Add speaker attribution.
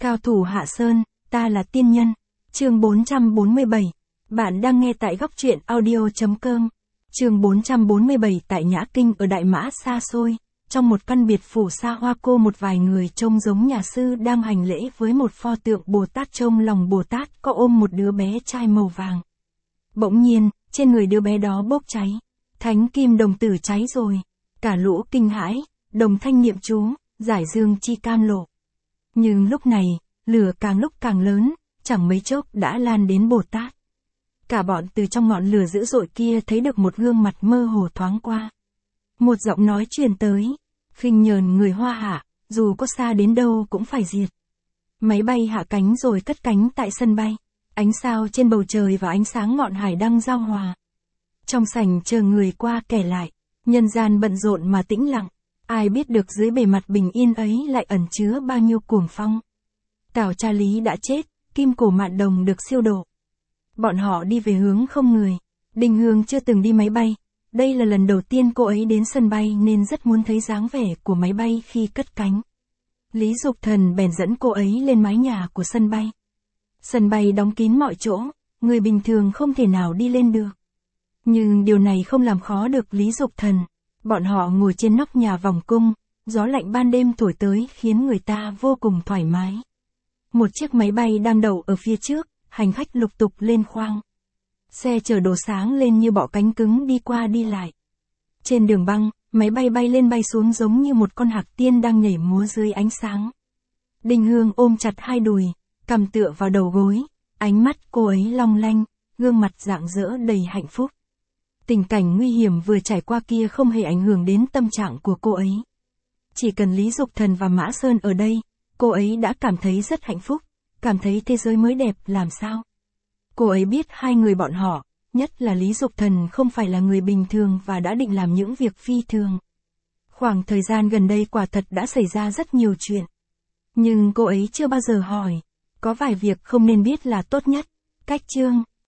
Speaker 1: Cao thủ Hạ Sơn, ta là tiên nhân. Chương 447. Bạn đang nghe tại góc truyện audio.com. Chương 447. Tại Nhã Kinh ở Đại Mã xa xôi, trong một căn biệt phủ xa hoa, cô một vài người trông giống nhà sư đang hành lễ với một pho tượng Bồ Tát. Trong lòng Bồ Tát có ôm một đứa bé trai màu vàng. Bỗng nhiên, trên người đứa bé đó bốc cháy. Thánh kim đồng tử cháy rồi. Cả lũ kinh hãi, đồng thanh niệm chú, giải dương chi cam lộ. Nhưng lúc này, lửa càng lúc càng lớn, chẳng mấy chốc đã lan đến Bồ Tát. Cả bọn từ trong ngọn lửa dữ dội kia thấy được một gương mặt mơ hồ thoáng qua. Một giọng nói truyền tới, khinh nhờn người Hoa Hạ, dù có xa đến đâu cũng phải diệt. Máy bay hạ cánh rồi cất cánh tại sân bay, ánh sao trên bầu trời và ánh sáng ngọn hải đăng giao hòa. Trong sảnh chờ người qua kẻ lại, nhân gian bận rộn mà tĩnh lặng, ai biết được dưới bề mặt bình yên ấy lại ẩn chứa bao nhiêu cuồng phong. Tào Cha Lý đã chết, kim cổ Mạn Đồng được siêu độ. Bọn họ đi về hướng không người. Đình Hương chưa từng đi máy bay, đây là lần đầu tiên cô ấy đến sân bay nên rất muốn thấy dáng vẻ của máy bay khi cất cánh. Lý Dục Thần bèn dẫn cô ấy lên mái nhà của sân bay. Sân bay đóng kín mọi chỗ, người bình thường không thể nào đi lên được. Nhưng điều này không làm khó được Lý Dục Thần. Bọn họ ngồi trên nóc nhà vòng cung, gió lạnh ban đêm thổi tới khiến người ta vô cùng thoải mái. Một chiếc máy bay đang đậu ở phía trước, hành khách lục tục lên khoang. Xe chở đồ sáng lên như bọ cánh cứng đi qua đi lại. Trên đường băng, máy bay bay lên bay xuống giống như một con hạc tiên đang nhảy múa dưới ánh sáng. Đình Hương ôm chặt hai đùi, cằm tựa vào đầu gối, ánh mắt cô ấy long lanh, gương mặt rạng rỡ đầy hạnh phúc. Tình cảnh nguy hiểm vừa trải qua kia không hề ảnh hưởng đến tâm trạng của cô ấy. Chỉ cần Lý Dục Thần và Mã Sơn ở đây, cô ấy đã cảm thấy rất hạnh phúc, cảm thấy thế giới mới đẹp làm sao. Cô ấy biết hai người bọn họ, nhất là Lý Dục Thần không phải là người bình thường và đã định làm những việc phi thường. Khoảng thời gian gần đây quả thật đã xảy ra rất nhiều chuyện. Nhưng cô ấy chưa bao giờ hỏi, có vài việc không nên biết là tốt nhất. Cách chương